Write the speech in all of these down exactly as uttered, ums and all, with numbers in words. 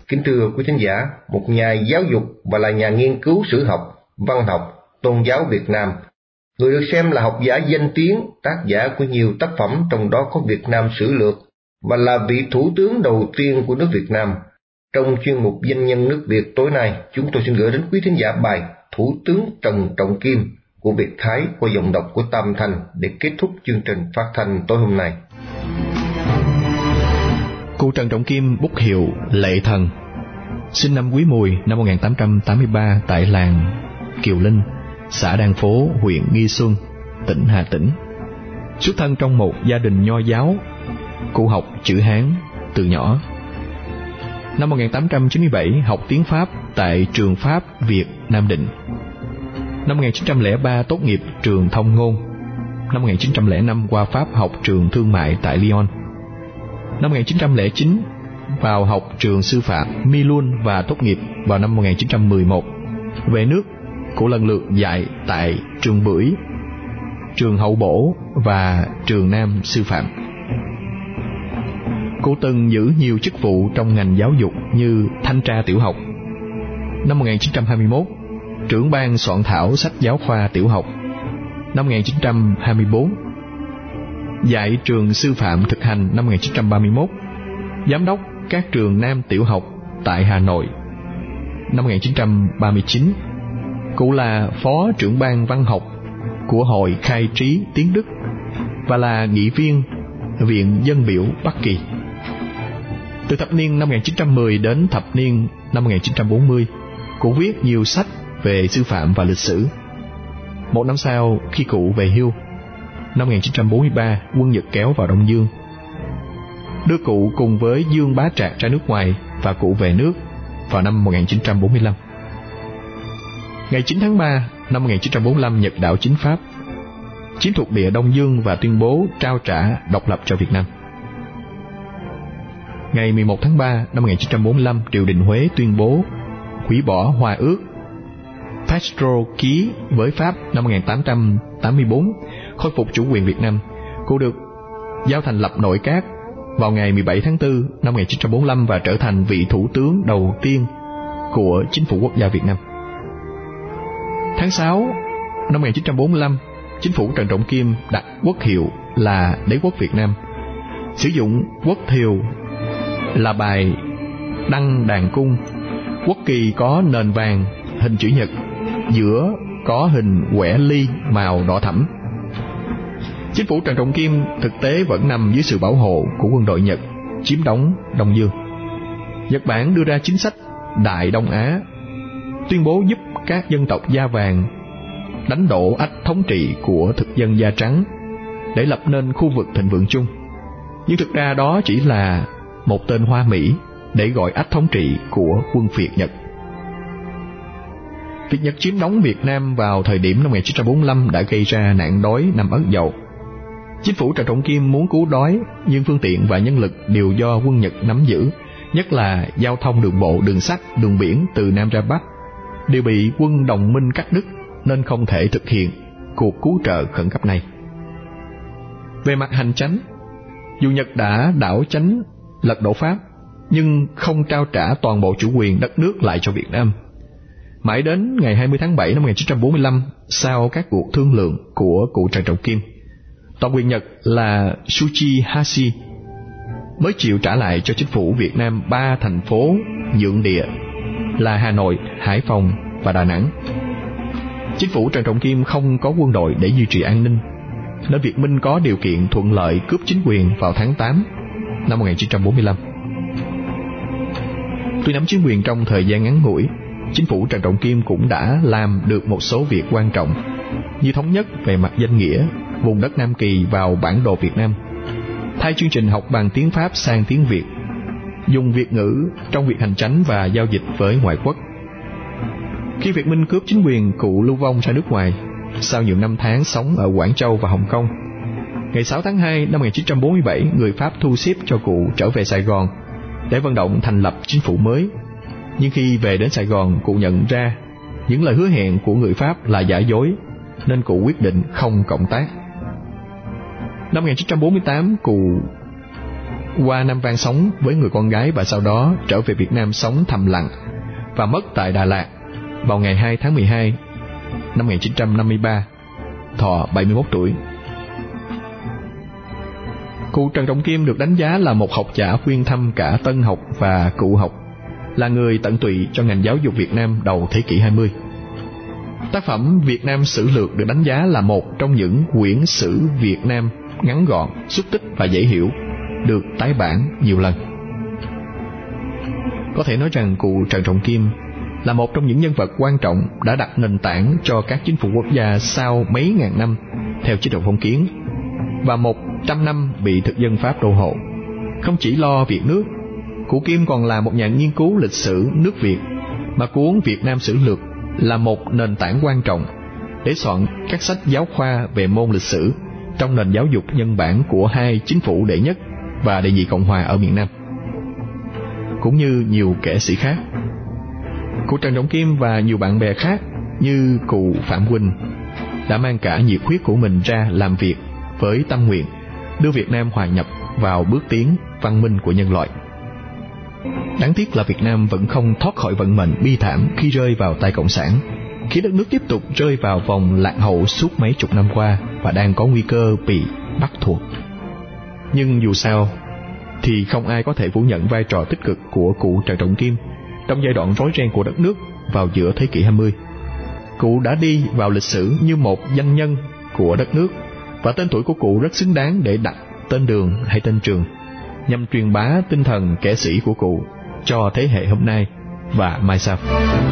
Kính thưa quý thính giả, một nhà giáo dục và là nhà nghiên cứu sử học, văn học, tôn giáo Việt Nam, người được xem là học giả danh tiếng, tác giả của nhiều tác phẩm trong đó có Việt Nam Sử Lược, và là vị thủ tướng đầu tiên của nước Việt Nam. Trong chuyên mục Danh nhân nước Việt tối nay, chúng tôi xin gửi đến quý thính giả bài Thủ tướng Trần Trọng Kim của Việt Thái qua giọng đọc của Tam Thanh để kết thúc chương trình phát thanh tối hôm nay. Cụ Trần Trọng Kim bút hiệu Lệ Thần, sinh năm Quý Mùi năm một nghìn tám trăm tám mươi ba tại làng Kiều Linh, xã Đan Phố, huyện Nghi Xuân, tỉnh Hà Tĩnh. Xuất thân trong một gia đình nho giáo, cụ học chữ Hán từ nhỏ. Năm một nghìn tám trăm chín mươi bảy học tiếng Pháp tại trường Pháp Việt Nam Định. Năm một nghìn chín trăm lẻ ba tốt nghiệp trường Thông ngôn. Năm một nghìn chín trăm lẻ năm qua Pháp học trường thương mại tại Lyon. Năm một nghìn chín trăm lẻ chín vào học trường sư phạm Milun và tốt nghiệp vào năm một nghìn chín trăm mười một. Về nước, cụ lần lượt dạy tại trường Bưởi, trường Hậu Bổ và trường Nam sư phạm. Cụ từng giữ nhiều chức vụ trong ngành giáo dục như thanh tra tiểu học. Năm một nghìn chín trăm hai mươi mốt, trưởng ban soạn thảo sách giáo khoa tiểu học. Năm một nghìn chín trăm hai mươi tư, dạy trường sư phạm thực hành. Năm một nghìn chín trăm ba mươi mốt, giám đốc các trường Nam tiểu học tại Hà Nội. Năm một nghìn chín trăm ba mươi chín, cụ là phó trưởng ban văn học của Hội Khai trí tiếng Đức và là nghị viên Viện Dân biểu Bắc Kỳ. Từ thập niên năm một nghìn chín trăm mười đến thập niên năm một nghìn chín trăm bốn mươi, cụ viết nhiều sách về sư phạm và lịch sử. Một năm sau, khi cụ về hưu, năm một nghìn chín trăm bốn mươi ba, quân Nhật kéo vào Đông Dương, đưa cụ cùng với Dương Bá Trạc ra nước ngoài và cụ về nước vào năm một nghìn chín trăm bốn mươi lăm. Ngày chín tháng ba năm một nghìn chín trăm bốn mươi lăm, Nhật đảo chính Pháp chiếm thuộc địa Đông Dương và tuyên bố trao trả độc lập cho Việt Nam. Ngày mười một tháng ba năm một nghìn chín trăm bốn mươi lăm, triều đình Huế tuyên bố hủy bỏ hòa ước Castro ký với Pháp năm một nghìn tám trăm tám mươi tư, khôi phục chủ quyền Việt Nam. Cụ được giao thành lập nội các vào ngày mười bảy tháng tư năm một nghìn chín trăm bốn mươi lăm và trở thành vị thủ tướng đầu tiên của chính phủ quốc gia Việt Nam. Tháng sáu năm một nghìn chín trăm bốn mươi lăm, chính phủ Trần Trọng Kim đặt quốc hiệu là Đế quốc Việt Nam, sử dụng quốc thiều là bài Đăng Đàn Cung, quốc kỳ có nền vàng hình chữ nhật, giữa có hình quẻ ly màu đỏ thẫm. Chính phủ Trần Trọng Kim thực tế vẫn nằm dưới sự bảo hộ của quân đội Nhật chiếm đóng Đông Dương. Nhật Bản đưa ra chính sách Đại Đông Á, tuyên bố giúp các dân tộc da vàng đánh đổ ách thống trị của thực dân da trắng để lập nên khu vực thịnh vượng chung. Nhưng thực ra đó chỉ là một tên hoa mỹ để gọi ách thống trị của quân Việt Nhật. Việc Nhật chiếm đóng Việt Nam vào thời điểm năm một nghìn chín trăm bốn mươi lăm đã gây ra nạn đói năm Ất Dậu. Chính phủ Trần Trọng Kim muốn cứu đói, nhưng phương tiện và nhân lực đều do quân Nhật nắm giữ, nhất là giao thông đường bộ, đường sắt, đường biển từ Nam ra Bắc đều bị quân đồng minh cắt đứt, nên không thể thực hiện cuộc cứu trợ khẩn cấp này. Về mặt hành chánh, dù Nhật đã đảo chánh lật đổ Pháp, nhưng không trao trả toàn bộ chủ quyền đất nước lại cho Việt Nam. Mãi đến ngày hai mươi tháng bảy năm một nghìn chín trăm bốn mươi lăm, sau các cuộc thương lượng của cụ Trần Trọng Kim, toàn quyền Nhật là Shuichi Hashi mới chịu trả lại cho chính phủ Việt Nam ba thành phố nhượng địa là Hà Nội, Hải Phòng và Đà Nẵng. Chính phủ Trần Trọng Kim không có quân đội để duy trì an ninh, nên Việt Minh có điều kiện thuận lợi cướp chính quyền vào tháng tám năm một nghìn chín trăm bốn mươi lăm. Tuy nắm chính quyền trong thời gian ngắn ngủi, chính phủ Trần Trọng Kim cũng đã làm được một số việc quan trọng, như thống nhất về mặt danh nghĩa vùng đất Nam Kỳ vào bản đồ Việt Nam, thay chương trình học bằng tiếng Pháp sang tiếng Việt, dùng Việt ngữ trong việc hành chánh và giao dịch với ngoại quốc. Khi Việt Minh cướp chính quyền, cụ lưu vong ra nước ngoài sau nhiều năm tháng sống ở Quảng Châu và Hồng Kông. Ngày sáu tháng hai năm một nghìn chín trăm bốn mươi bảy, người Pháp thu xếp cho cụ trở về Sài Gòn để vận động thành lập chính phủ mới. Nhưng khi về đến Sài Gòn, cụ nhận ra những lời hứa hẹn của người Pháp là giả dối, nên cụ quyết định không cộng tác. Năm một nghìn chín trăm bốn mươi tám, cụ qua Nam Vang sống với người con gái và sau đó trở về Việt Nam sống thầm lặng và mất tại Đà Lạt vào ngày hai tháng mười hai năm một nghìn chín trăm năm mươi ba, thọ bảy mươi mốt tuổi. Cụ Trần Trọng Kim được đánh giá là một học giả khuyên thăm cả tân học và cựu học, là người tận tụy cho ngành giáo dục Việt Nam đầu thế kỷ hai mươi. Tác phẩm Việt Nam Sử Lược được đánh giá là một trong những quyển sử Việt Nam ngắn gọn, xúc tích và dễ hiểu, được tái bản nhiều lần. Có thể nói rằng cụ Trần Trọng Kim là một trong những nhân vật quan trọng đã đặt nền tảng cho các chính phủ quốc gia sau mấy ngàn năm theo chế độ phong kiến và một trăm năm bị thực dân Pháp đô hộ. Không chỉ lo việc nước, cụ Kim còn là một nhà nghiên cứu lịch sử nước Việt, mà cuốn Việt Nam Sử Lược là một nền tảng quan trọng để soạn các sách giáo khoa về môn lịch sử trong nền giáo dục nhân bản của hai chính phủ đệ nhất và đệ nhị Cộng hòa ở miền Nam, cũng như nhiều kẻ sĩ khác. Cụ Trần Trọng Kim và nhiều bạn bè khác như cụ Phạm Huynh đã mang cả nhiệt huyết của mình ra làm việc với tâm nguyện đưa Việt Nam hòa nhập vào bước tiến văn minh của nhân loại. Đáng tiếc là Việt Nam vẫn không thoát khỏi vận mệnh bi thảm khi rơi vào tay Cộng sản, khiến đất nước tiếp tục rơi vào vòng lạc hậu suốt mấy chục năm qua và đang có nguy cơ bị bắt thuộc. Nhưng dù sao thì không ai có thể phủ nhận vai trò tích cực của cụ Trần Trọng Kim trong giai đoạn rối ren của đất nước vào giữa thế kỷ hai mươi. Cụ đã đi vào lịch sử như một danh nhân của đất nước, và tên tuổi của cụ rất xứng đáng để đặt tên đường hay tên trường, nhằm truyền bá tinh thần kẻ sĩ của cụ cho thế hệ hôm nay và mai sau.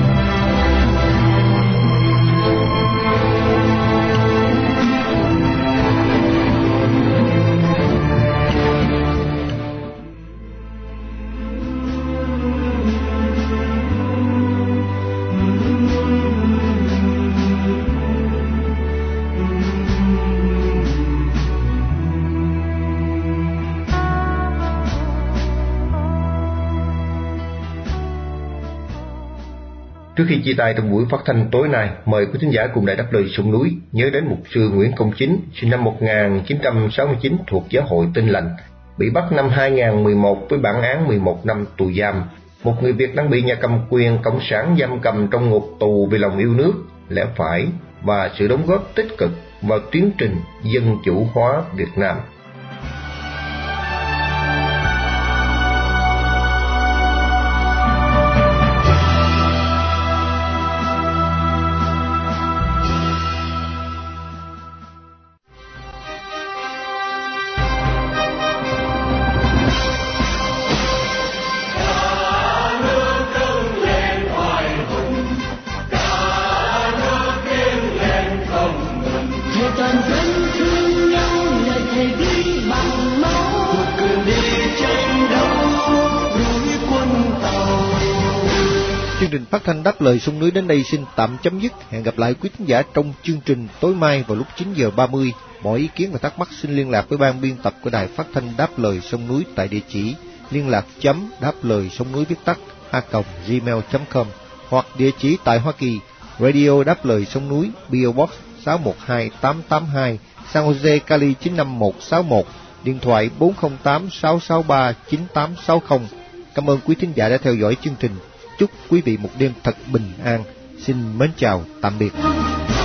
Trước khi chia tay trong buổi phát thanh tối nay, mời quý thính giả cùng Đài Đáp Lời Sông Núi nhớ đến mục sư Nguyễn Công Chính, sinh năm một nghìn chín trăm sáu mươi chín, thuộc Giáo hội Tin Lành, bị bắt năm hai nghìn không trăm mười một với bản án mười một năm tù giam. Một người Việt đang bị nhà cầm quyền cộng sản giam cầm trong ngục tù vì lòng yêu nước, lẽ phải và sự đóng góp tích cực vào tiến trình dân chủ hóa Việt Nam. Chương trình phát thanh Đáp Lời Sông Núi đến đây xin tạm chấm dứt. Hẹn gặp lại quý thính giả trong chương trình tối mai vào lúc chín giờ ba mươi. Mọi ý kiến và thắc mắc xin liên lạc với ban biên tập của Đài Phát thanh Đáp Lời Sông Núi tại địa chỉ liên lạc chấm đáp lời sông núi viết tắt a còng gmail chấm com, hoặc địa chỉ tại Hoa Kỳ, Radio Đáp Lời Sông Núi, pê ô Box sáu một hai tám tám hai, San Jose, Cali chín năm một sáu một, điện thoại bốn không tám sáu sáu ba chín tám sáu không. Cảm ơn quý thính giả đã theo dõi chương trình. Chúc quý vị một đêm thật bình an. Xin mến chào, tạm biệt.